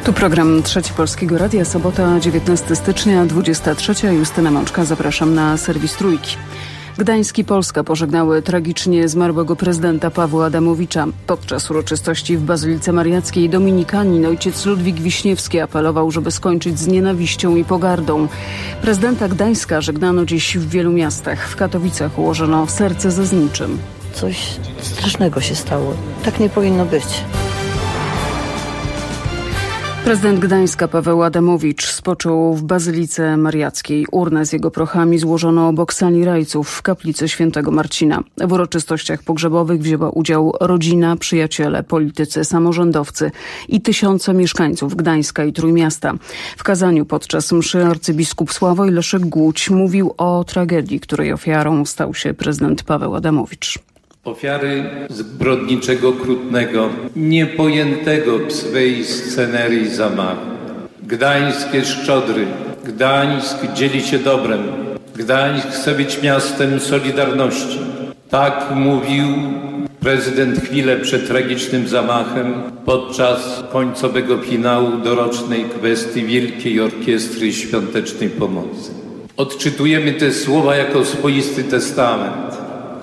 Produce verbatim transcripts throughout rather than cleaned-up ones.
Tu program Trzeci Polskiego Radia, sobota dziewiętnastego stycznia, dwudziesta trzecia. Justyna Mączka, zapraszam na serwis Trójki. Gdańsk i Polska pożegnały tragicznie zmarłego prezydenta Pawła Adamowicza. Podczas uroczystości w Bazylice Mariackiej dominikanin ojciec Ludwik Wiśniewski apelował, żeby skończyć z nienawiścią i pogardą. Prezydenta Gdańska żegnano dziś w wielu miastach. W Katowicach ułożono serce ze zniczym. Coś strasznego się stało. Tak nie powinno być. Prezydent Gdańska Paweł Adamowicz spoczął w Bazylice Mariackiej. Urnę z jego prochami złożono obok sali rajców w kaplicy świętego Marcina. W uroczystościach pogrzebowych wzięła udział rodzina, przyjaciele, politycy, samorządowcy i tysiące mieszkańców Gdańska i Trójmiasta. W kazaniu podczas mszy arcybiskup Sławoj Leszek Głódź mówił o tragedii, której ofiarą stał się prezydent Paweł Adamowicz. Ofiary zbrodniczego, okrutnego, niepojętego w swej scenerii zamachu. Gdańskie szczodry. Gdańsk dzieli się dobrem. Gdańsk chce być miastem solidarności. Tak mówił prezydent chwilę przed tragicznym zamachem podczas końcowego finału dorocznej kwestii Wielkiej Orkiestry Świątecznej Pomocy. Odczytujemy te słowa jako swoisty testament.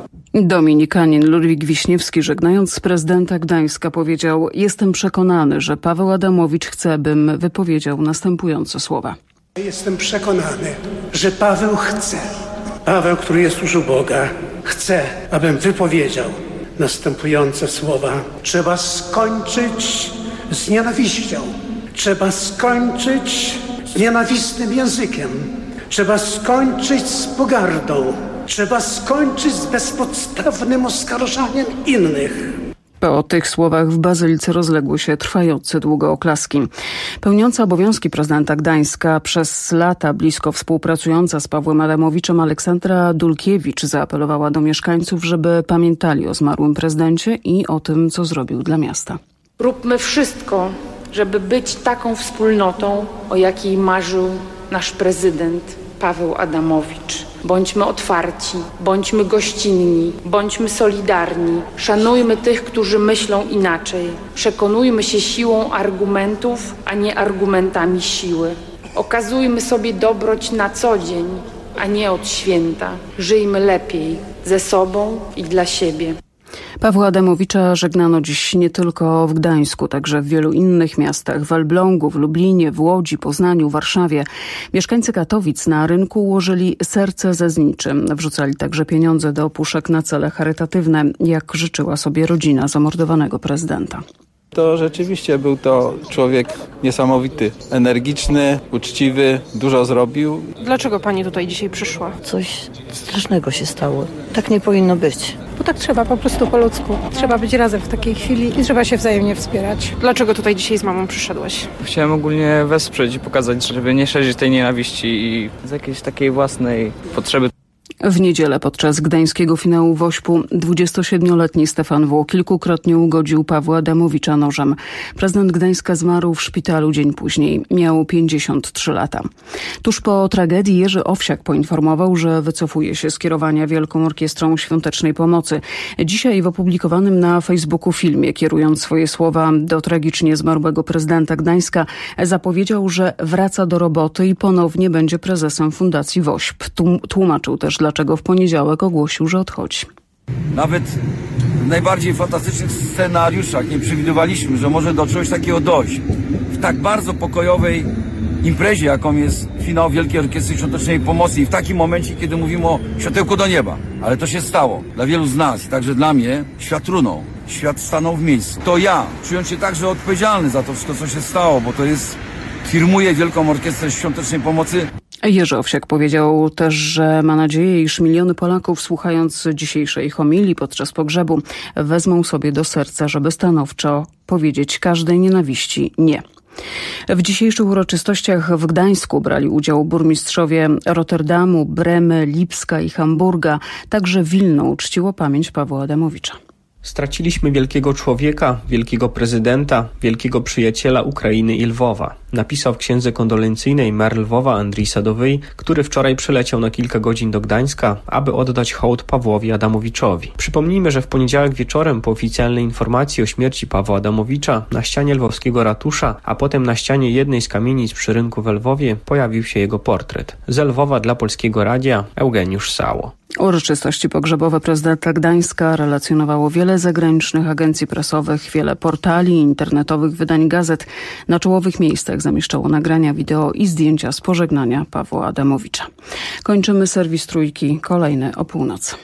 Dominikanin Ludwik Wiśniewski, żegnając prezydenta Gdańska, powiedział: jestem przekonany, że Paweł Adamowicz chce, bym wypowiedział następujące słowa. Jestem przekonany, że Paweł chce, Paweł, który jest już u Boga, chce, abym wypowiedział następujące słowa. Trzeba skończyć z nienawiścią. Trzeba skończyć z nienawistnym językiem. Trzeba skończyć z pogardą. Trzeba skończyć z bezpodstawnym oskarżaniem innych. Po tych słowach w Bazylice rozległy się trwające długo oklaski. Pełniąca obowiązki prezydenta Gdańska, przez lata blisko współpracująca z Pawłem Adamowiczem Aleksandra Dulkiewicz zaapelowała do mieszkańców, żeby pamiętali o zmarłym prezydencie i o tym, co zrobił dla miasta. Róbmy wszystko, żeby być taką wspólnotą, o jakiej marzył nasz prezydent Paweł Adamowicz. Bądźmy otwarci, bądźmy gościnni, bądźmy solidarni, szanujmy tych, którzy myślą inaczej. Przekonujmy się siłą argumentów, a nie argumentami siły. Okazujmy sobie dobroć na co dzień, a nie od święta. Żyjmy lepiej, ze sobą i dla siebie. Pawła Adamowicza żegnano dziś nie tylko w Gdańsku, także w wielu innych miastach. W Elblągu, w Lublinie, w Łodzi, Poznaniu, Warszawie. Mieszkańcy Katowic na rynku ułożyli serce ze zniczym. Wrzucali także pieniądze do puszek na cele charytatywne, jak życzyła sobie rodzina zamordowanego prezydenta. To rzeczywiście był to człowiek niesamowity, energiczny, uczciwy, dużo zrobił. Dlaczego pani tutaj dzisiaj przyszła? Coś strasznego się stało. Tak nie powinno być. Bo tak trzeba, po prostu po ludzku. Trzeba być razem w takiej chwili i trzeba się wzajemnie wspierać. Dlaczego tutaj dzisiaj z mamą przyszedłeś? Chciałem ogólnie wesprzeć i pokazać, żeby nie szerzyć tej nienawiści i z jakiejś takiej własnej potrzeby. W niedzielę podczas gdańskiego finału Wośpu dwudziestosiedmioletni Stefan W. kilkukrotnie ugodził Pawła Adamowicza nożem. Prezydent Gdańska zmarł w szpitalu dzień później. Miał pięćdziesiąt trzy lata. Tuż po tragedii Jerzy Owsiak poinformował, że wycofuje się z kierowania Wielką Orkiestrą Świątecznej Pomocy. Dzisiaj w opublikowanym na Facebooku filmie, kierując swoje słowa do tragicznie zmarłego prezydenta Gdańska, zapowiedział, że wraca do roboty i ponownie będzie prezesem Fundacji Wośp. Tłumaczył też, dlaczego w poniedziałek ogłosił, że odchodzi. Nawet w najbardziej fantastycznych scenariuszach nie przewidywaliśmy, że może do czegoś takiego dojść. W tak bardzo pokojowej imprezie, jaką jest finał Wielkiej Orkiestry Świątecznej Pomocy i w takim momencie, kiedy mówimy o światełku do nieba. Ale to się stało. Dla wielu z nas i także dla mnie świat runął. Świat stanął w miejscu. To ja, czując się także odpowiedzialny za to wszystko, co się stało, bo to jest, firmuję Wielką Orkiestrę Świątecznej Pomocy. Jerzy Owsiak powiedział też, że ma nadzieję, iż miliony Polaków, słuchając dzisiejszej homilii podczas pogrzebu, wezmą sobie do serca, żeby stanowczo powiedzieć każdej nienawiści nie. W dzisiejszych uroczystościach w Gdańsku brali udział burmistrzowie Rotterdamu, Bremy, Lipska i Hamburga. Także Wilno uczciło pamięć Pawła Adamowicza. Straciliśmy wielkiego człowieka, wielkiego prezydenta, wielkiego przyjaciela Ukrainy i Lwowa. Napisał w księdze kondolencyjnej mer Lwowa Andrii Sadowyj, który wczoraj przyleciał na kilka godzin do Gdańska, aby oddać hołd Pawłowi Adamowiczowi. Przypomnijmy, że w poniedziałek wieczorem po oficjalnej informacji o śmierci Pawła Adamowicza na ścianie lwowskiego ratusza, a potem na ścianie jednej z kamienic przy rynku w Lwowie pojawił się jego portret. Ze Lwowa dla Polskiego Radia Eugeniusz Sało. Uroczystości pogrzebowe prezydenta Gdańska relacjonowało wiele zagranicznych agencji prasowych, wiele portali i internetowych wydań gazet. Na czołowych miejscach zamieszczało nagrania wideo i zdjęcia z pożegnania Pawła Adamowicza. Kończymy serwis Trójki, kolejny o północy.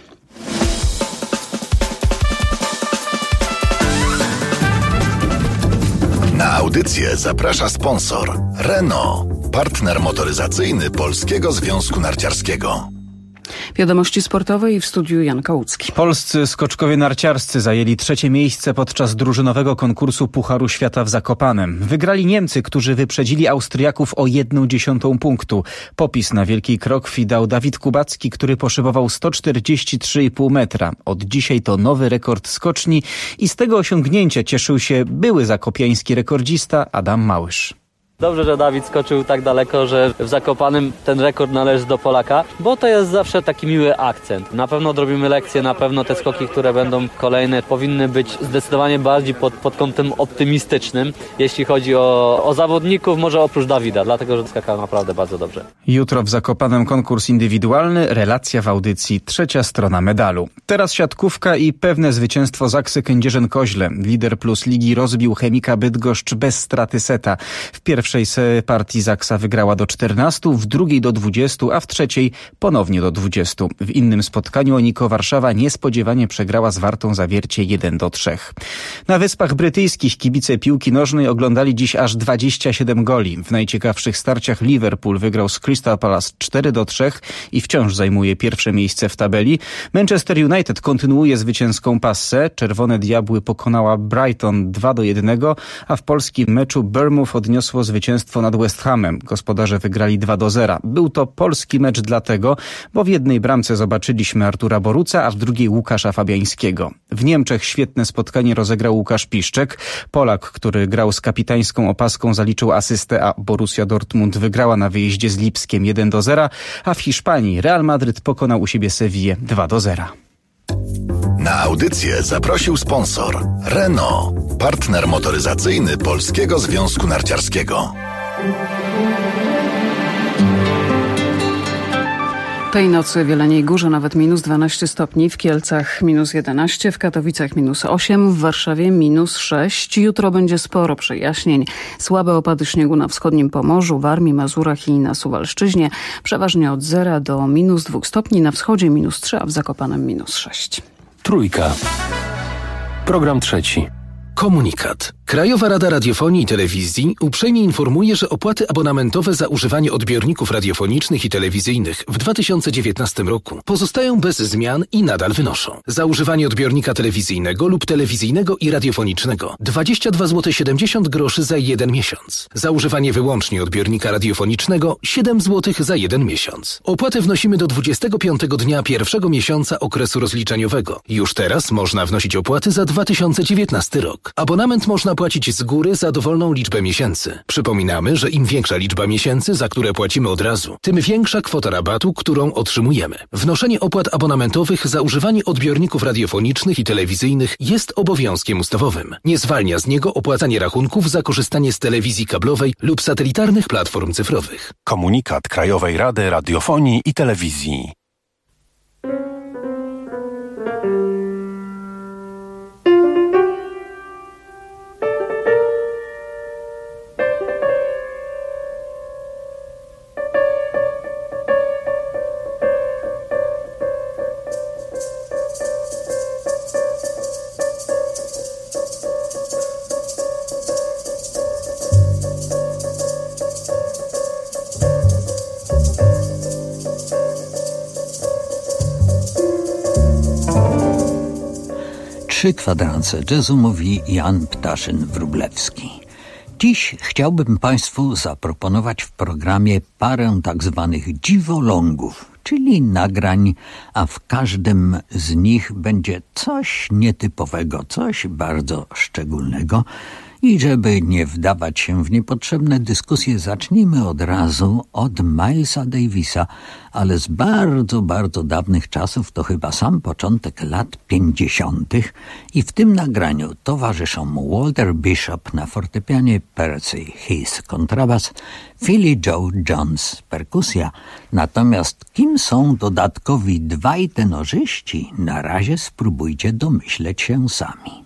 Na audycję zaprasza sponsor Renault, partner motoryzacyjny Polskiego Związku Narciarskiego. Wiadomości sportowe i w studiu Jan Kałucki. Polscy skoczkowie narciarscy zajęli trzecie miejsce podczas drużynowego konkursu Pucharu Świata w Zakopanem. Wygrali Niemcy, którzy wyprzedzili Austriaków o jedną dziesiątą punktu. Popis na wielkiej krokwi dał Dawid Kubacki, który poszybował sto czterdzieści trzy i pół metra. Od dzisiaj to nowy rekord skoczni i z tego osiągnięcia cieszył się były zakopiański rekordzista Adam Małysz. Dobrze, że Dawid skoczył tak daleko, że w Zakopanem ten rekord należy do Polaka, bo to jest zawsze taki miły akcent. Na pewno odrobimy lekcje, na pewno te skoki, które będą kolejne, powinny być zdecydowanie bardziej pod, pod kątem optymistycznym, jeśli chodzi o, o zawodników, może oprócz Dawida, dlatego, że skakał naprawdę bardzo dobrze. Jutro w Zakopanem konkurs indywidualny, relacja w audycji, trzecia strona medalu. Teraz siatkówka i pewne zwycięstwo Zaksy Kędzierzyn-Koźle. Lider plus ligi rozbił Chemika Bydgoszcz bez straty seta. W pierwszej W pierwszej partii Zaksa wygrała do czternastu, w drugiej do dwudziestu, a w trzeciej ponownie do dwudziestu. W innym spotkaniu Oniko Warszawa niespodziewanie przegrała z Wartą Zawiercie jeden do trzech. Na Wyspach Brytyjskich kibice piłki nożnej oglądali dziś aż dwadzieścia siedem goli. W najciekawszych starciach Liverpool wygrał z Crystal Palace cztery do trzech i wciąż zajmuje pierwsze miejsce w tabeli. Manchester United kontynuuje zwycięską passę. Czerwone Diabły pokonała Brighton dwa do jednego, a w polskim meczu Bournemouth odniosło zwycięstwo Zwycięstwo nad West Hamem. Gospodarze wygrali dwa do zera. Był to polski mecz dlatego, bo w jednej bramce zobaczyliśmy Artura Boruca, a w drugiej Łukasza Fabiańskiego. W Niemczech świetne spotkanie rozegrał Łukasz Piszczek. Polak, który grał z kapitańską opaską, zaliczył asystę, a Borussia Dortmund wygrała na wyjeździe z Lipskiem jeden do zera, a w Hiszpanii Real Madryt pokonał u siebie Sewillę dwa do zera. Na audycję zaprosił sponsor Renault, partner motoryzacyjny Polskiego Związku Narciarskiego. Tej nocy w Jeleniej Górze nawet minus dwanaście stopni, w Kielcach minus jedenaście, w Katowicach minus osiem, w Warszawie minus sześć. Jutro będzie sporo przejaśnień. Słabe opady śniegu na wschodnim Pomorzu, Warmii, Mazurach i na Suwalszczyźnie. Przeważnie od zera do minus dwóch stopni, na wschodzie minus trzy, a w Zakopanem minus sześć. Trójka. Program trzeci. Komunikat. Krajowa Rada Radiofonii i Telewizji uprzejmie informuje, że opłaty abonamentowe za używanie odbiorników radiofonicznych i telewizyjnych w dwa tysiące dziewiętnastym roku pozostają bez zmian i nadal wynoszą. Za używanie odbiornika telewizyjnego lub telewizyjnego i radiofonicznego dwadzieścia dwa złote siedemdziesiąt groszy za jeden miesiąc. Za używanie wyłącznie odbiornika radiofonicznego siedem złotych za jeden miesiąc. Opłatę wnosimy do dwudziestego piątego dnia pierwszego miesiąca okresu rozliczeniowego. Już teraz można wnosić opłaty za dwa tysiące dziewiętnasty rok. Abonament można płacić z góry za dowolną liczbę miesięcy. Przypominamy, że im większa liczba miesięcy, za które płacimy od razu, tym większa kwota rabatu, którą otrzymujemy. Wnoszenie opłat abonamentowych za używanie odbiorników radiofonicznych i telewizyjnych jest obowiązkiem ustawowym. Nie zwalnia z niego opłacanie rachunków za korzystanie z telewizji kablowej lub satelitarnych platform cyfrowych. Komunikat Krajowej Rady Radiofonii i Telewizji. Trzy kwadrans jazzu, mówi Jan Ptaszyn-Wróblewski. Dziś chciałbym Państwu zaproponować w programie parę tak zwanych dziwolągów, czyli nagrań, a w każdym z nich będzie coś nietypowego, coś bardzo szczególnego. I żeby nie wdawać się w niepotrzebne dyskusje, zacznijmy od razu od Milesa Davisa, ale z bardzo, bardzo dawnych czasów, to chyba sam początek lat pięćdziesiątych. I w tym nagraniu towarzyszą mu Walter Bishop na fortepianie, Percy Heath kontrabas, Philly Joe Jones perkusja. Natomiast kim są dodatkowi dwaj tenorzyści, na razie spróbujcie domyśleć się sami.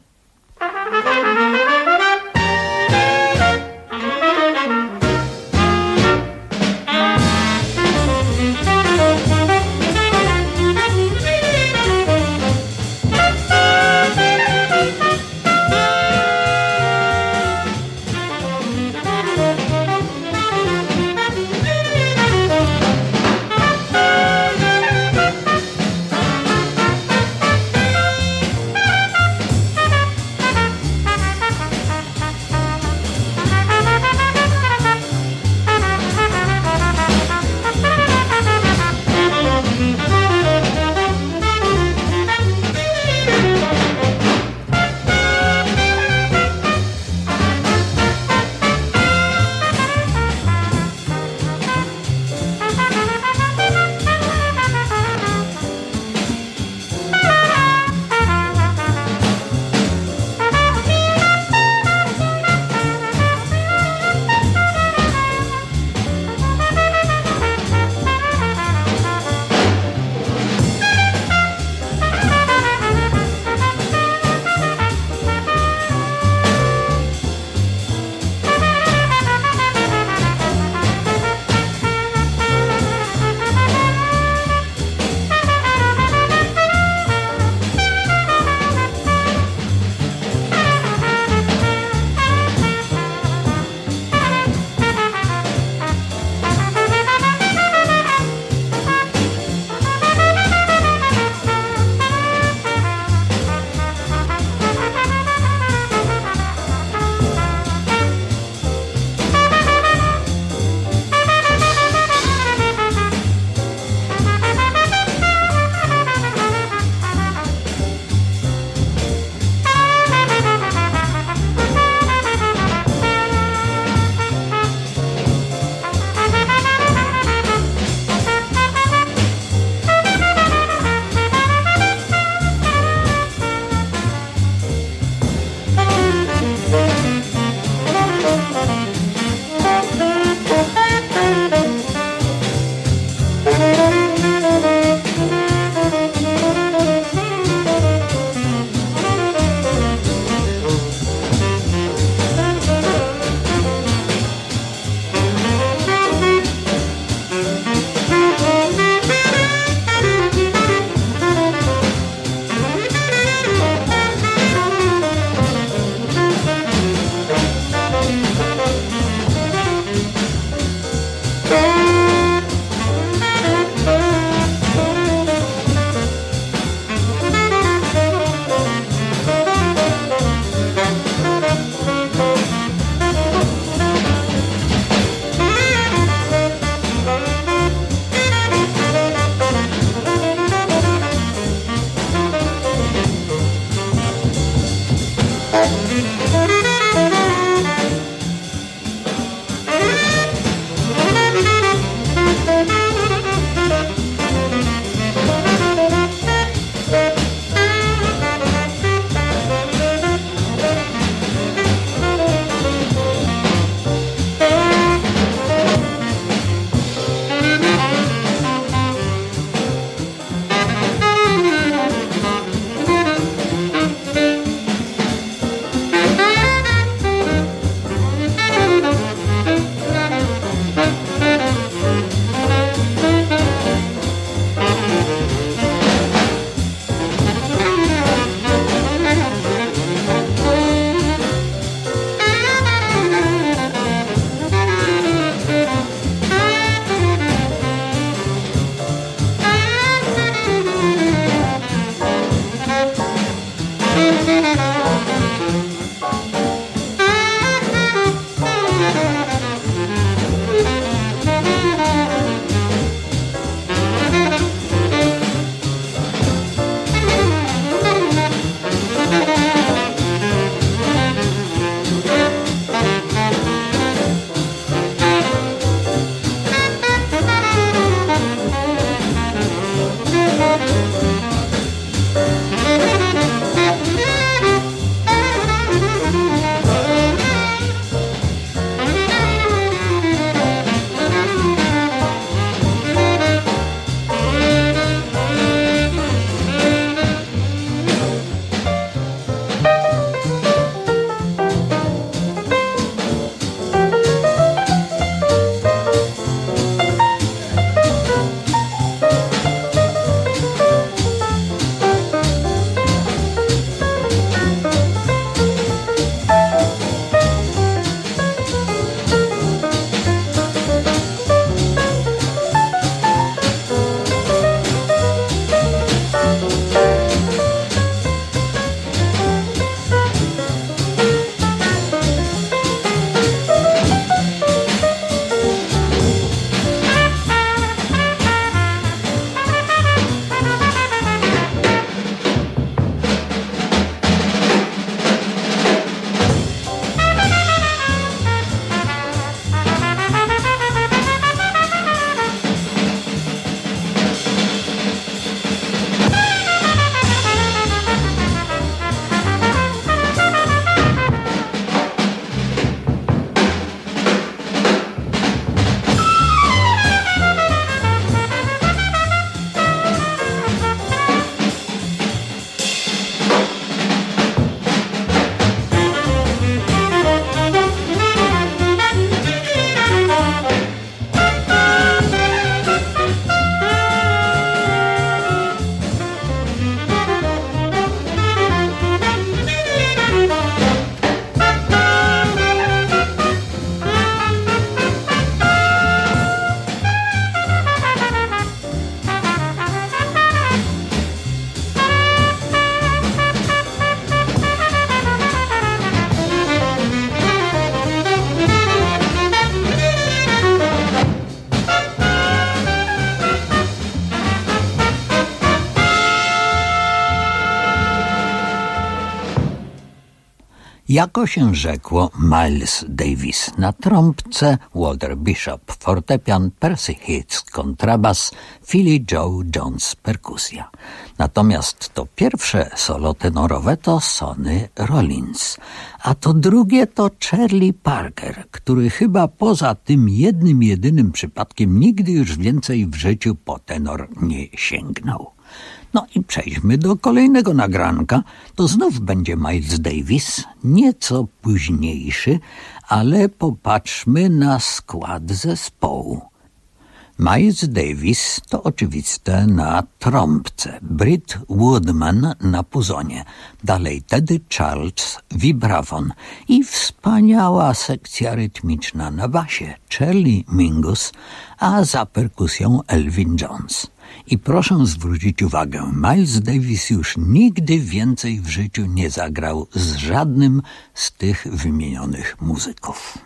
Jako się rzekło, Miles Davis na trąbce, Walter Bishop fortepian, Percy Heath kontrabas, Philly Joe Jones perkusja. Natomiast to pierwsze solo tenorowe to Sonny Rollins, a to drugie to Charlie Parker, który chyba poza tym jednym jedynym przypadkiem nigdy już więcej w życiu po tenor nie sięgnął. No i przejdźmy do kolejnego nagranka. To znów będzie Miles Davis, nieco późniejszy, ale popatrzmy na skład zespołu. Miles Davis to oczywiste na trąbce, Britt Woodman na puzonie, dalej Teddy Charles, vibrafon i wspaniała sekcja rytmiczna na basie, Charlie Mingus, a za perkusją Elvin Jones. I proszę zwrócić uwagę, Miles Davis już nigdy więcej w życiu nie zagrał z żadnym z tych wymienionych muzyków.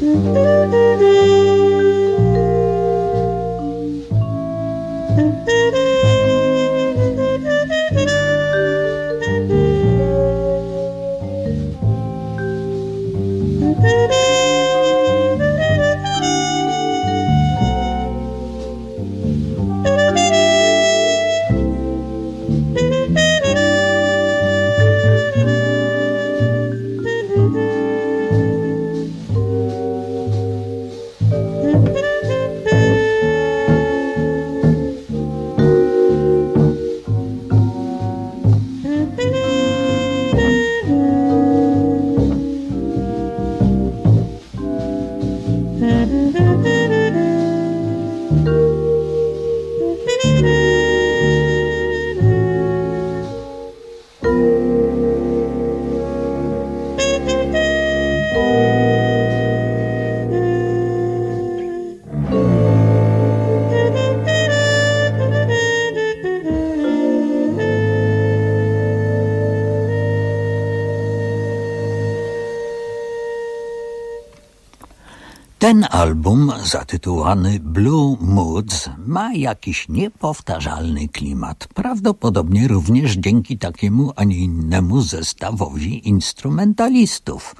Ten album, zatytułowany Blue Moods, ma jakiś niepowtarzalny klimat. Prawdopodobnie również dzięki takiemu, a nie innemu zestawowi instrumentalistów.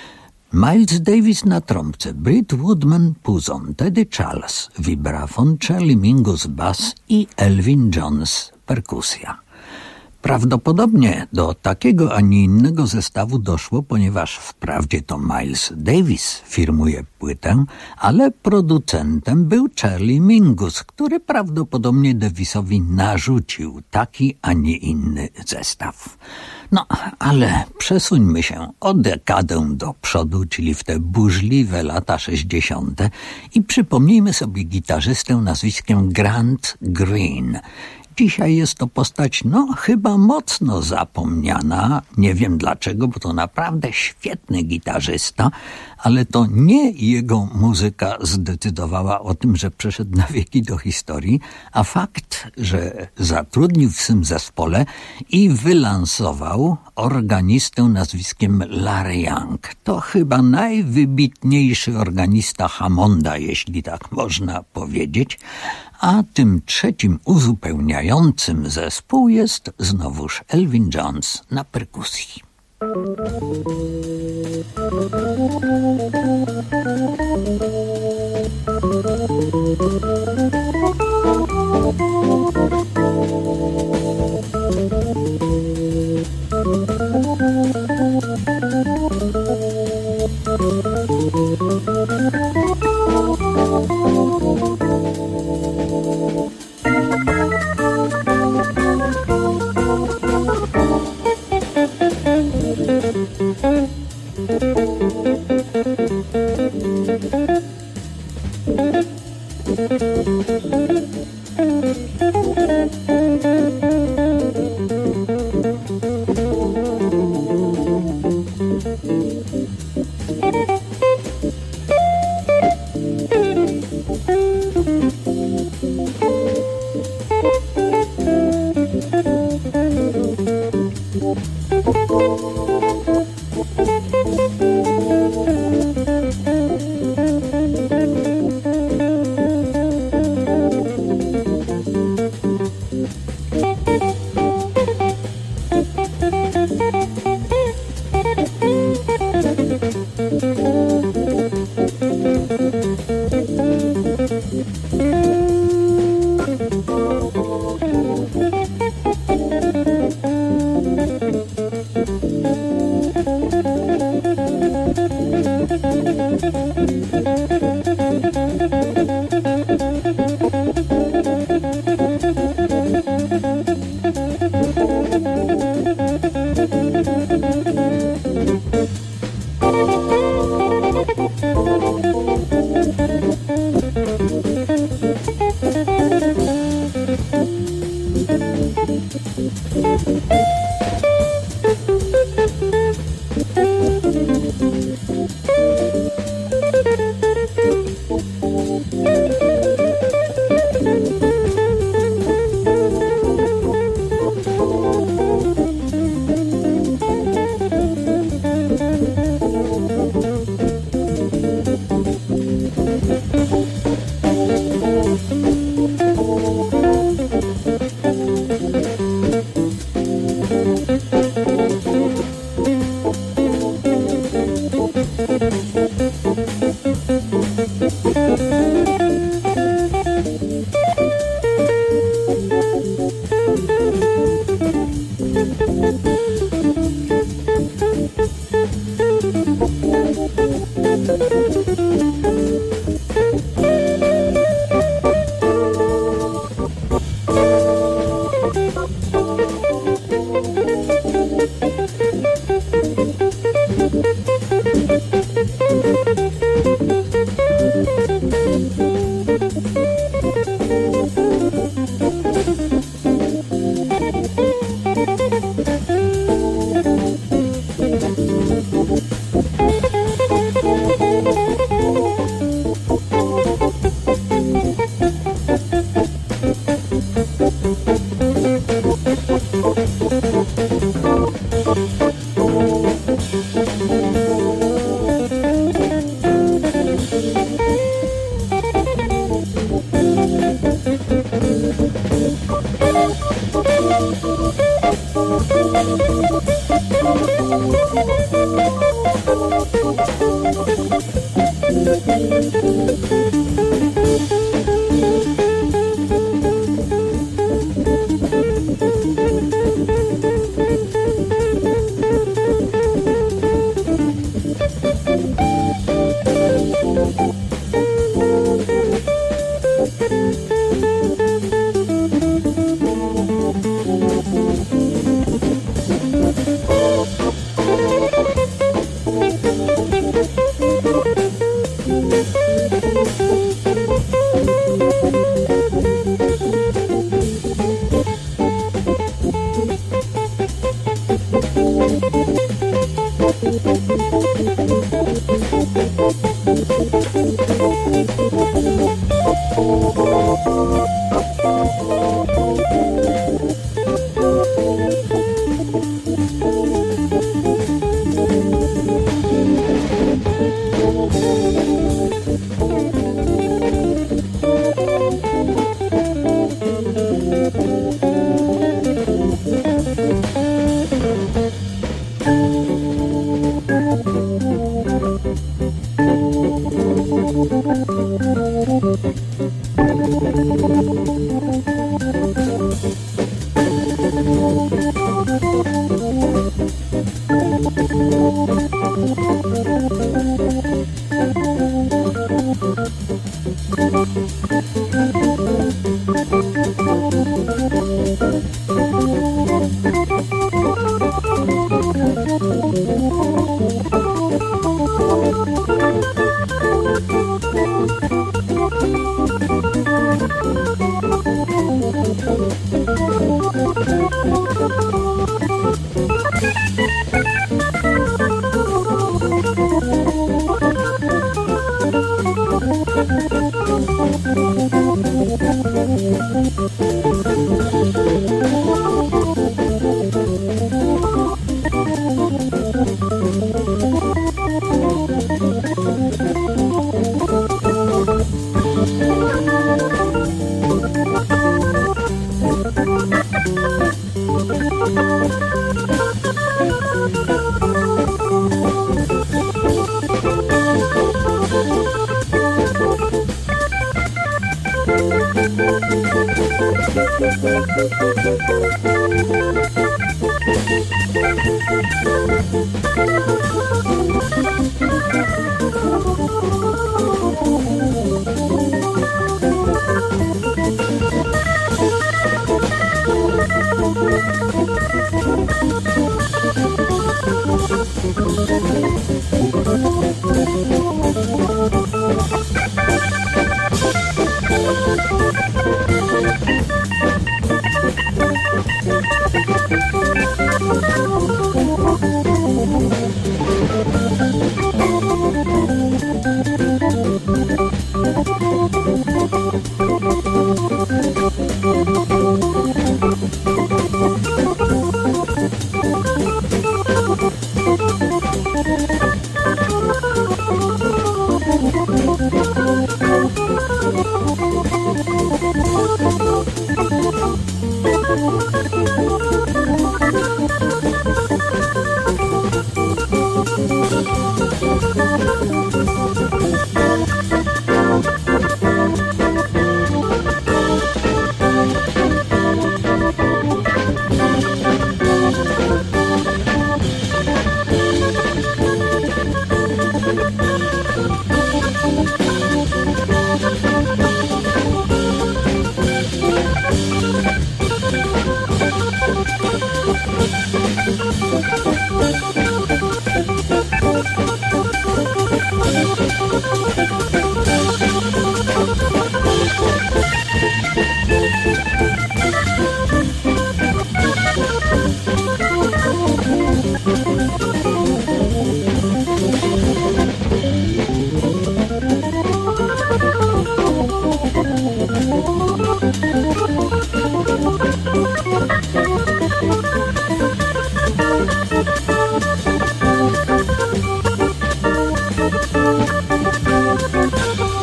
Miles Davis na trąbce, Britt Woodman puzon, Teddy Charles vibrafon, Charlie Mingus bass i Elvin Jones perkusja. Prawdopodobnie do takiego, a nie innego zestawu doszło, ponieważ wprawdzie to Miles Davis firmuje płytę, ale producentem był Charlie Mingus, który prawdopodobnie Davisowi narzucił taki, a nie inny zestaw. No, ale przesuńmy się o dekadę do przodu, czyli w te burzliwe lata sześćdziesiąte i przypomnijmy sobie gitarzystę nazwiskiem Grant Green. Dzisiaj jest to postać, no, chyba mocno zapomniana. Nie wiem dlaczego, bo to naprawdę świetny gitarzysta, ale to nie jego muzyka zdecydowała o tym, że przeszedł na wieki do historii, a fakt, że zatrudnił w swym zespole i wylansował organistę nazwiskiem Larry Young. To chyba najwybitniejszy organista Hammonda, jeśli tak można powiedzieć, a tym trzecim uzupełniającym zespół jest znowuż Elvin Jones na perkusji.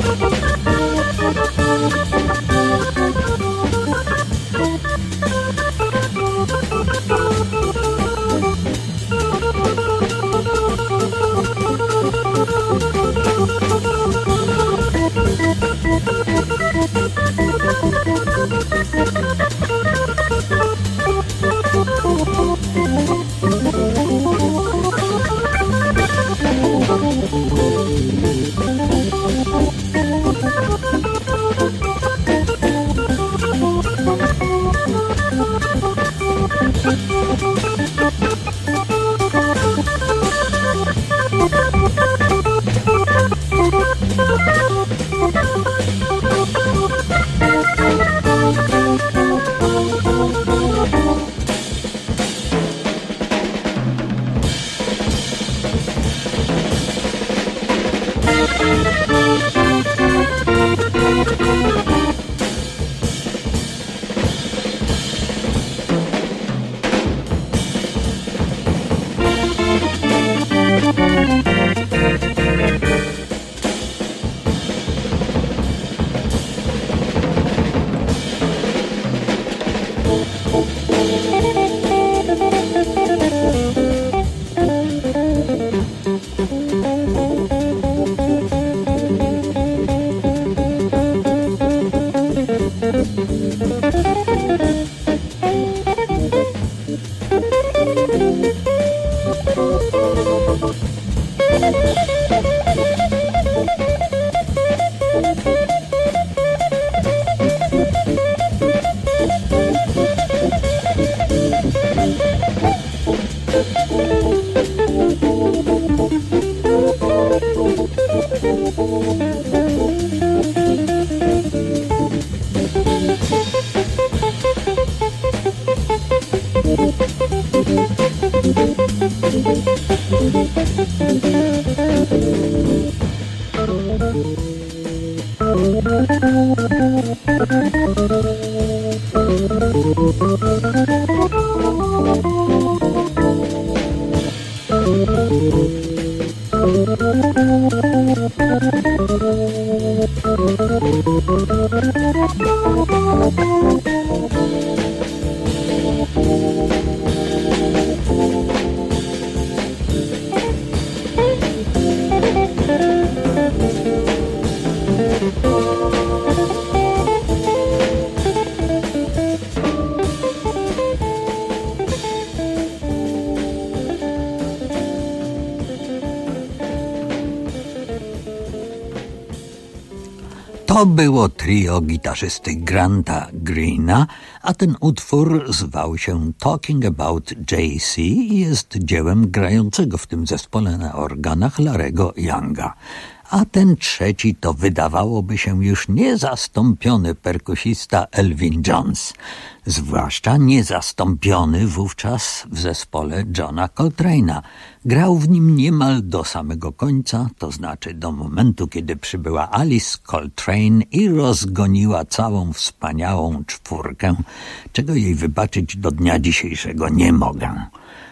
To było trio gitarzysty Granta Greena, a ten utwór zwał się Talking About J C i jest dziełem grającego w tym zespole na organach Larry'ego Younga. A ten trzeci to wydawałoby się już niezastąpiony perkusista Elvin Jones, zwłaszcza niezastąpiony wówczas w zespole Johna Coltrane'a. Grał w nim niemal do samego końca, to znaczy do momentu, kiedy przybyła Alice Coltrane i rozgoniła całą wspaniałą czwórkę, czego jej wybaczyć do dnia dzisiejszego nie mogę.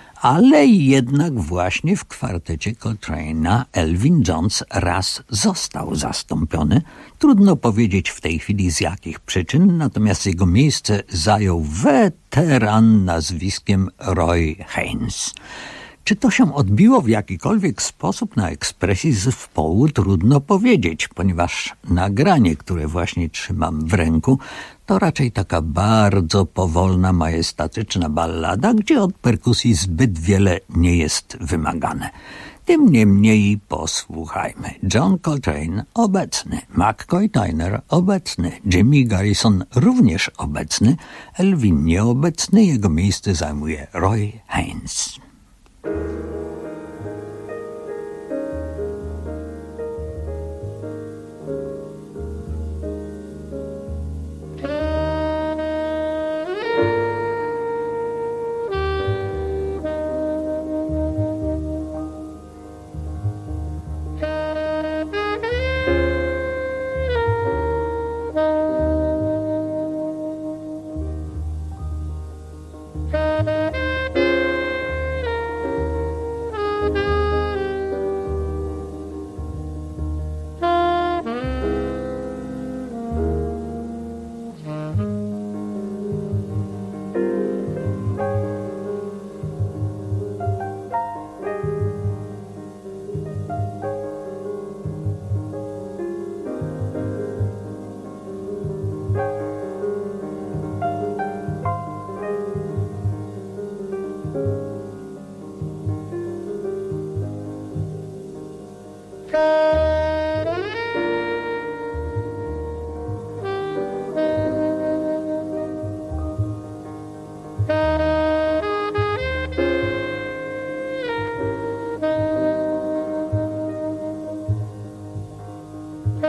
Ale jednak właśnie w kwartecie Coltrane'a Elvin Jones raz został zastąpiony. Trudno powiedzieć w tej chwili z jakich przyczyn, natomiast jego miejsce zajął weteran nazwiskiem Roy Haynes. Czy to się odbiło w jakikolwiek sposób na ekspresji zespołu, trudno powiedzieć, ponieważ nagranie, które właśnie trzymam w ręku, to raczej taka bardzo powolna, majestatyczna ballada, gdzie od perkusji zbyt wiele nie jest wymagane. Tym niemniej posłuchajmy. John Coltrane obecny, McCoy Tyner obecny, Jimmy Garrison również obecny, Elvin nieobecny, jego miejsce zajmuje Roy Haynes.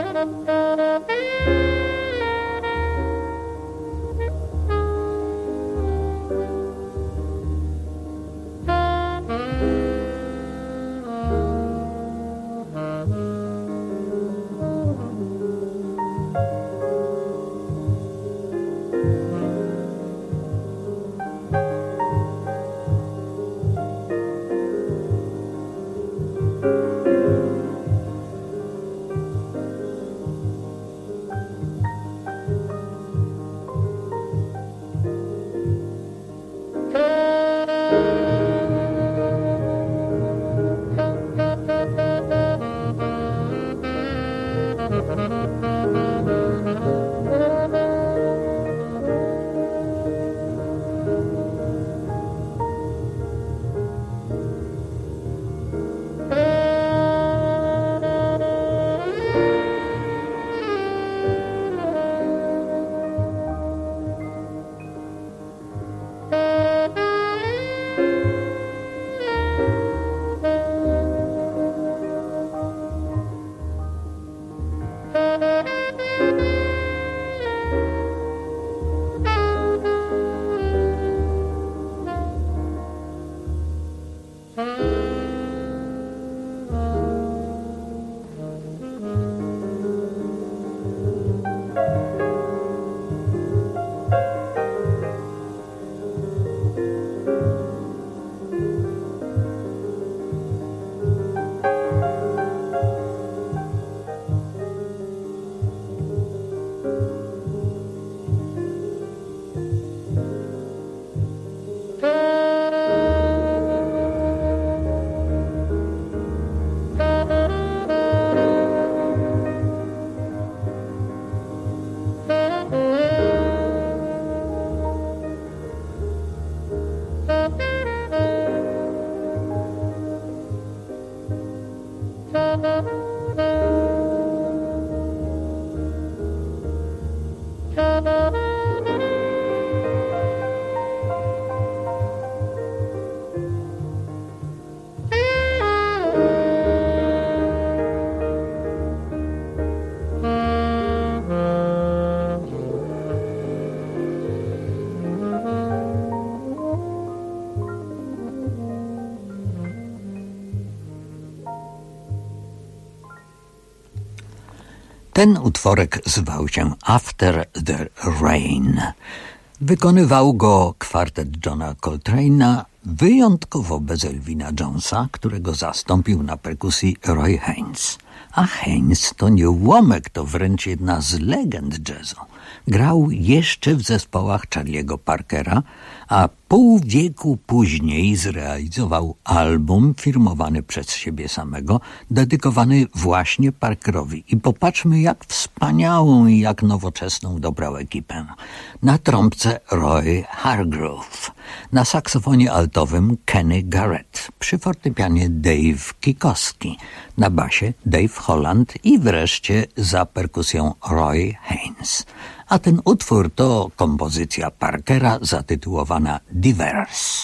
Ten utworek zwał się After the Rain. Wykonywał go kwartet Johna Coltrane'a, wyjątkowo bez Elvina Jonesa, którego zastąpił na perkusji Roy Haynes. A Haynes to nie ułamek, to wręcz jedna z legend jazzu. Grał jeszcze w zespołach Charlie'ego Parkera, a pół wieku później zrealizował album firmowany przez siebie samego, dedykowany właśnie Parkerowi. I popatrzmy, jak wspaniałą i jak nowoczesną dobrał ekipę. Na trąbce Roy Hargrove, na saksofonie altowym Kenny Garrett, przy fortepianie Dave Kikowski, na basie Dave Holland i wreszcie za perkusją Roy Haynes. A ten utwór to kompozycja Parkera zatytułowana Diverse.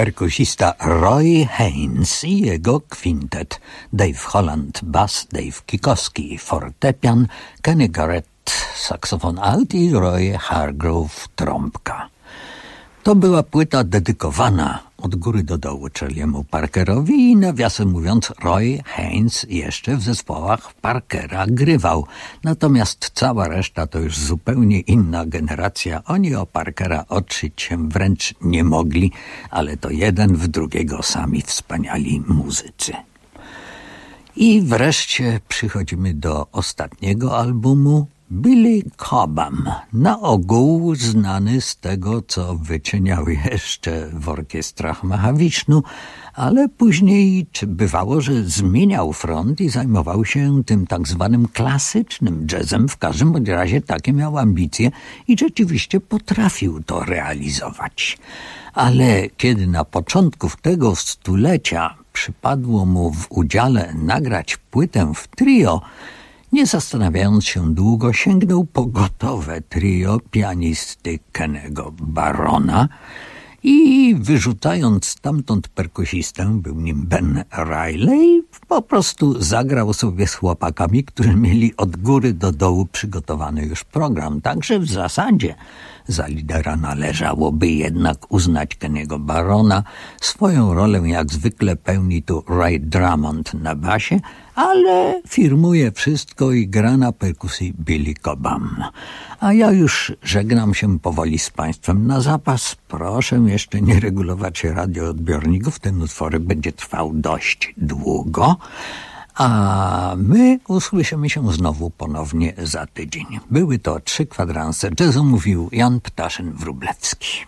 perkusista Roy Haynes i jego kwintet. Dave Holland bass, Dave Kikowski fortepian, Kenny Garrett saksofon alt i Roy Hargrove trąbka. To była płyta dedykowana od góry do dołu Charliemu Parkerowi i nawiasem mówiąc Roy Haynes jeszcze w zespołach Parkera grywał. Natomiast cała reszta to już zupełnie inna generacja. Oni o Parkera otrzeć się wręcz nie mogli, ale to jeden w drugiego sami wspaniali muzycy. I wreszcie przychodzimy do ostatniego albumu, Billy Cobham, na ogół znany z tego, co wyczyniał jeszcze w orkiestrach Mahavishnu, ale później bywało, że zmieniał front i zajmował się tym tak zwanym klasycznym jazzem. W każdym bądź razie takie miał ambicje i rzeczywiście potrafił to realizować. Ale kiedy na początku tego stulecia przypadło mu w udziale nagrać płytę w trio, nie zastanawiając się długo, sięgnął po gotowe trio pianisty Kennego Barona i wyrzucając stamtąd perkusistę, był nim Ben Riley, po prostu zagrał sobie z chłopakami, którzy mieli od góry do dołu przygotowany już program. Także w zasadzie za lidera należałoby jednak uznać Kennego Barona. Swoją rolę jak zwykle pełni tu Ray Drummond na basie, ale firmuje wszystko i gra na perkusji Billy Cobham. A ja już żegnam się powoli z Państwem na zapas. Proszę jeszcze nie regulować radioodbiorników, ten utwór będzie trwał dość długo. A my usłyszymy się znowu ponownie za tydzień. Były to trzy kwadranse jazzu, mówił Jan Ptaszyn-Wróblewski.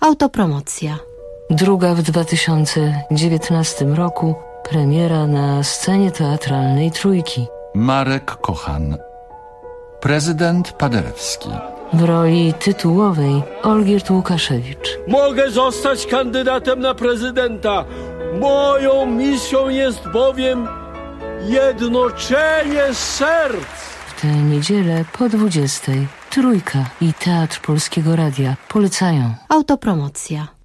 Autopromocja. Druga w dwa tysiące dziewiętnastym roku premiera na scenie teatralnej Trójki. Marek Kochan. Prezydent Paderewski. W roli tytułowej Olgierd Łukaszewicz. Mogę zostać kandydatem na prezydenta. Moją misją jest bowiem jednoczenie serc. W tę niedzielę po dwudziestej Trójka i Teatr Polskiego Radia polecają. Autopromocja.